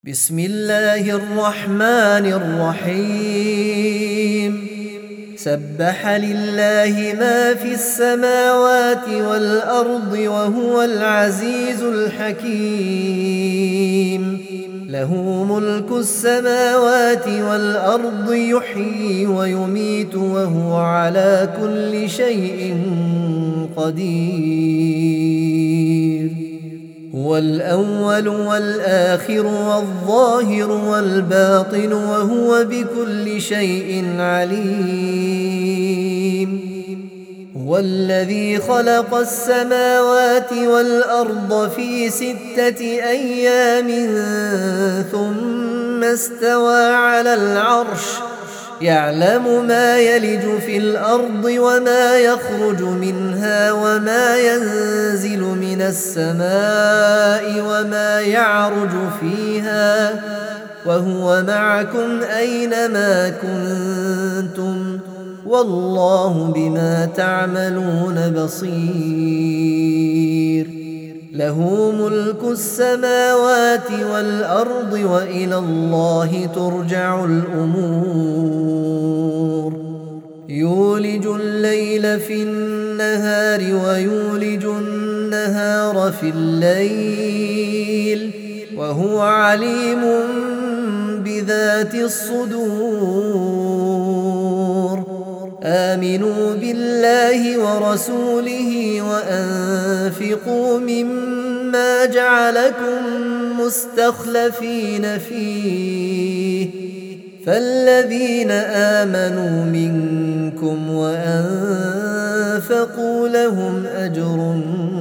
بسم الله الرحمن الرحيم سبح لله ما في السماوات والأرض وهو العزيز الحكيم له ملك السماوات والأرض يحيي ويميت وهو على كل شيء قدير هو الأول والآخر والظاهر والباطن وهو بكل شيء عليم هو الذي خلق السماوات والأرض في 6 أيام ثم استوى على العرش يعلم ما يلج في الأرض وما يخرج منها وما ينزل من السماء وما يعرج فيها وهو معكم أينما كنتم والله بما تعملون بصير له ملك السماوات والأرض وإلى الله ترجع الأمور يولج الليل في النهار ويولج النهار في الليل وهو عليم بذات الصدور آمنوا بالله ورسوله وأنفقوا مما جعلكم مستخلفين فيه فالذين آمنوا منكم وأنفقوا لهم أجر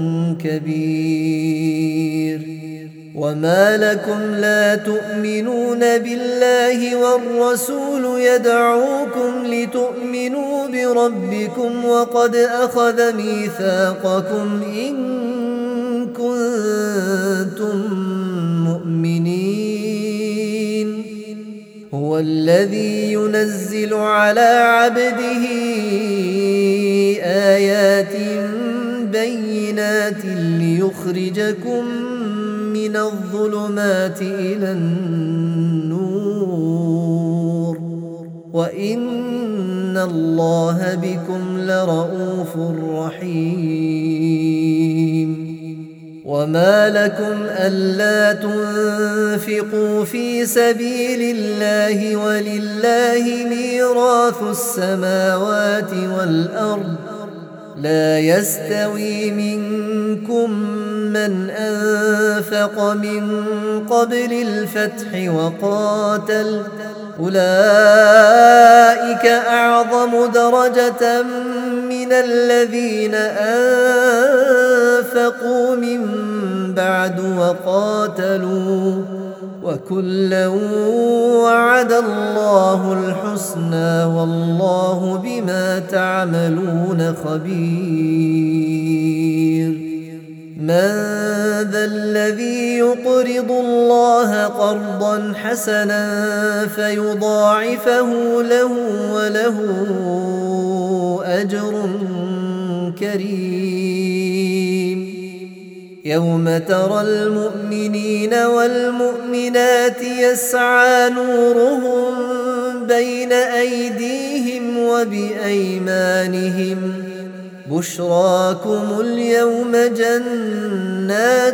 كبير وما لكم لا تؤمنون بالله والرسول يدعوكم لتؤمنوا بربكم وقد أخذ ميثاقكم إن كنتم مؤمنين هو الذي ينزل على عبده آيات بينات ليخرجكم من الظلمات إلى النور وإن الله بكم لرؤوف رحيم وما لكم ألا تنفقوا في سبيل الله ولله ميراث السماوات والأرض لا يستوي منكم من أنفق من قبل الفتح وقاتل أولئك أعظم درجة من الذين أنفقوا من بعد وقاتلوا وكلا وعد الله الحسنى والله بما تعملون خبير من ذا الذي يقرض الله قرضا حسنا فيضاعفه له وله أجر كريم يوم ترى المؤمنين والمؤمنات يسعى نورهم بين أيديهم وبأيمانهم بشراكم اليوم جنات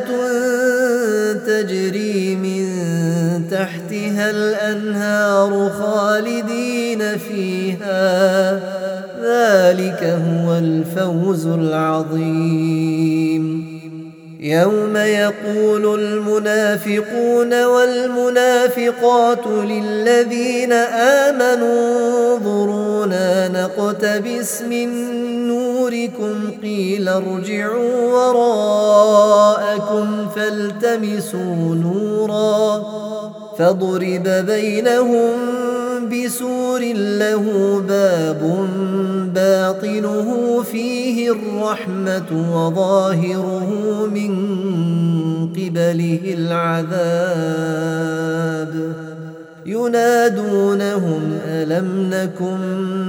تجري من تحتها الأنهار خالدين فيها ذلك هو الفوز العظيم يوم يقول المنافقون والمنافقات للذين آمنوا انظرونا نقتبس من نوركم قيل ارجعوا وراءكم فالتمسوا نورا فضرب بينهم بسور له باب باطنه فيه الرحمة وظاهره من قبله العذاب ينادونهم ألم نكن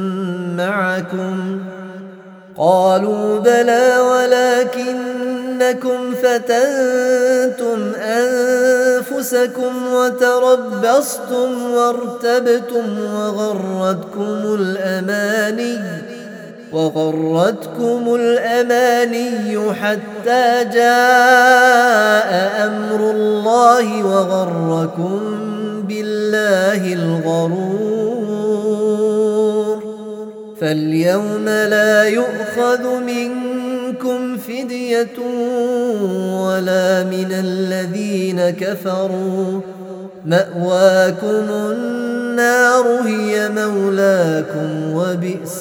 معكم قالوا بلى ولكنكم فتنتم أنفسكم أنفسكم وتربصتم وارتبتم وغرتكم الأماني حتى جاء أمر الله وغركم بالله الغرور. فاليوم لا يؤخذ منكم فدية ولا من الذين كفروا، مأواكم النار هي مولاكم وبئس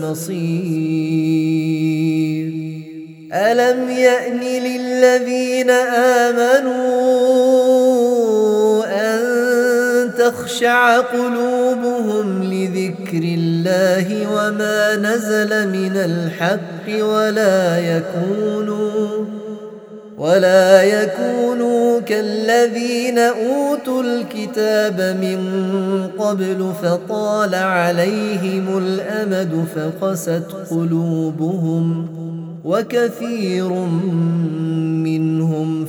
المصير. ألم يأن للذين آمنوا أن تخشع قلوبهم لذكر الله وما نزل من الحق ولا يكونوا كالذين أوتوا الكتاب من قبل فطال عليهم الأمد فقست قلوبهم وكثير منهم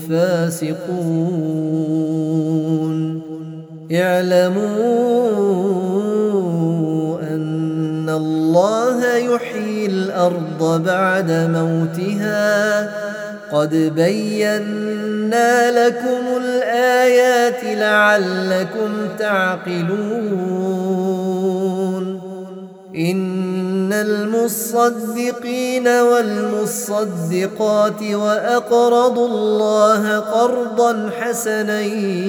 فاسقون. اعلموا أن الله يحيي الأرض بعد موتها، قد بينا لكم الآيات لعلكم تعقلون. إن المصدقين والمصدقات وأقرضوا الله قرضا حسنا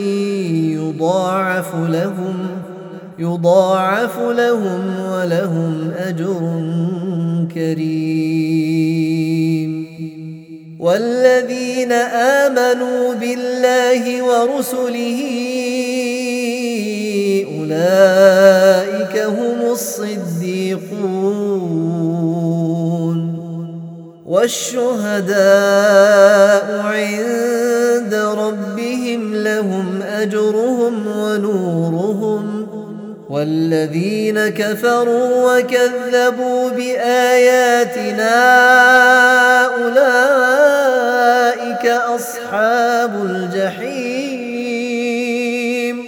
يضاعف لهم ولهم أجر كريم. والذين آمنوا بالله ورسله أولئك هم الصديقون والشهداء عند ربهم لهم أجرهم ونورهم. والذين كفروا وكذبوا بآياتنا أولئك أصحاب الجحيم.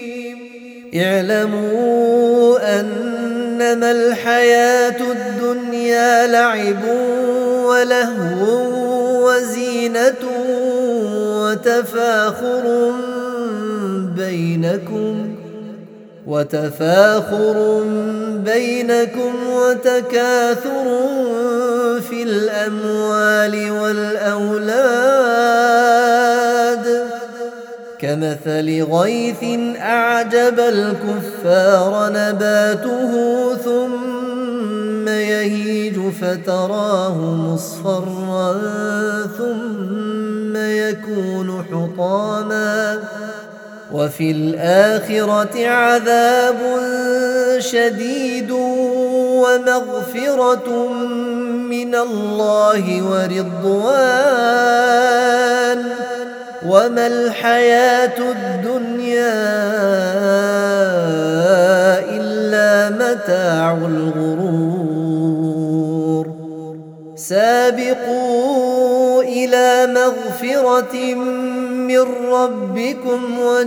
اعلموا أنما الحياة الدنيا لعب ولهو وزينة وتفاخر بينكم وتكاثر في الأموال والأولاد كمثل غيث أعجب الكفار نباته ثم يهيج فتراه مصفرا ثم يكون حطاما وفي الآخرة عذاب شديد ومغفرة من الله ورضوان وما الحياة الدنيا إلا متاع الغرور. سابقوا إلى مغفرة من ربكم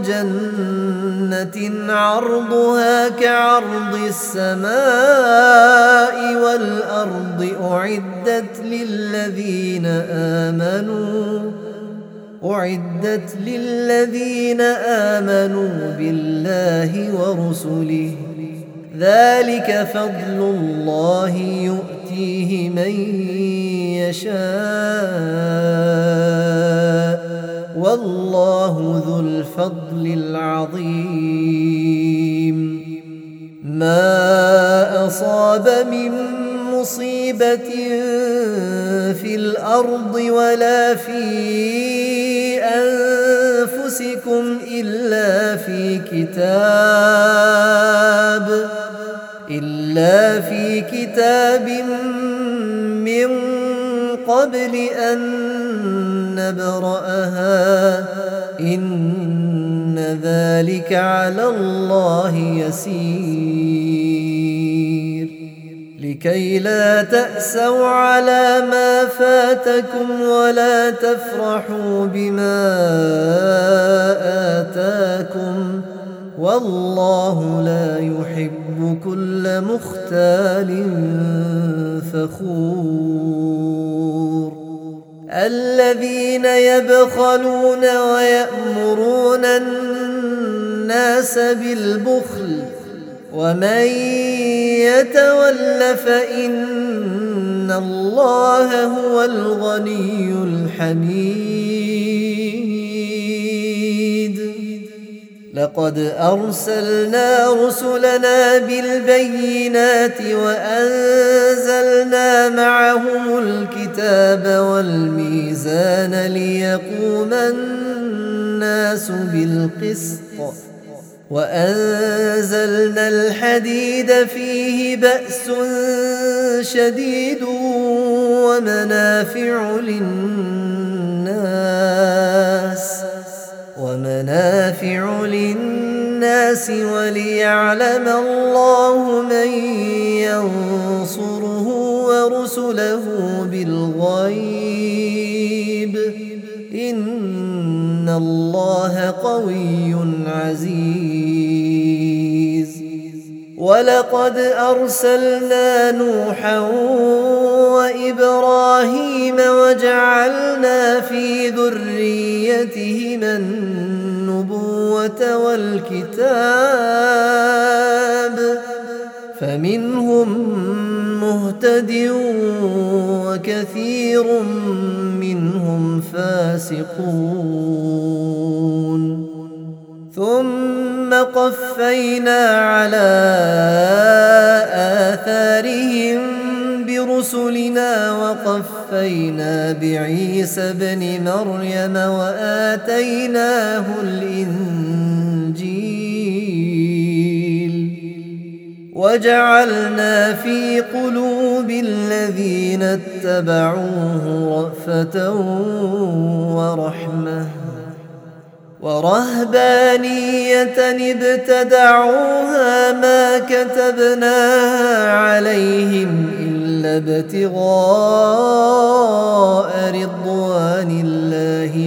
وجنة عرضها كعرض السماء والأرض أعدت للذين آمنوا بالله ورسله ذلك فضل الله يؤتيه من يشاء والله ذو الفضل العظيم. ما أصاب من مصيبة في الأرض ولا في أنفسكم إلا في كتاب من قبل أن نبرأها إن ذلك على الله يسير. لكي لا تأسوا على ما فاتكم ولا تفرحوا بما آتاكم والله لا يحب كل مختال فخور الذين يبخلون ويأمرون الناس بالبخل ومن يتول فإن الله هو الغني الحميد لقد أرسلنا رسلنا بالبينات وأنزلنا معهم الكتاب والميزان ليقوم الناس بالقسط وأنزلنا الحديد فيه بأس شديد ومنافع للناس وليعلم الله من ينصره ورسله بالغيب إن الله قوي عزيز ولقد أرسلنا نوحا وإبراهيم وجعلنا في ذريتهما النبوة والكتاب فمنهم مهتد وكثير منهم فاسقون ثم قفينا على آثارهم برسلنا وقفينا بعيسى ابن مريم وآتيناه الإنجيل وجعلنا في قلوب الذين اتبعوه رأفة ورحمة ورهبانية ابتدعوها ما كتبناها عليهم إلا ابتغاء رضوان الله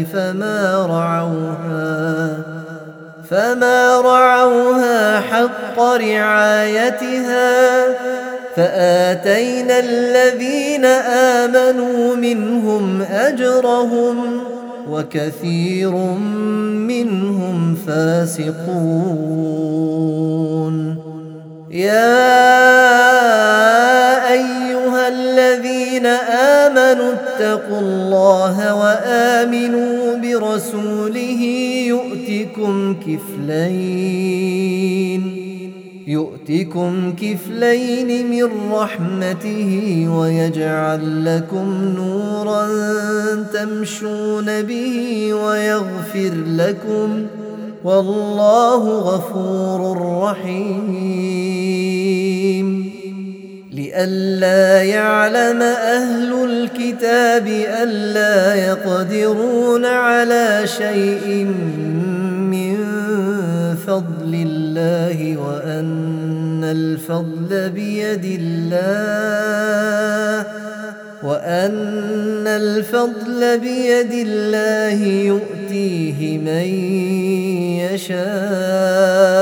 فما رعوها حق رعايتها فآتينا الذين آمنوا منهم أجرهم وكثير منهم فاسقون يا أيها الذين آمنوا اتقوا الله وآمنوا برسوله يؤتكم كفلين من رحمته ويجعل لكم نورا تمشون به ويغفر لكم والله غفور رحيم لئلا يعلم أهل الكتاب ألا يقدرون على شيء من فضل الله وأن الفضل بيد الله يؤتيه من يشاء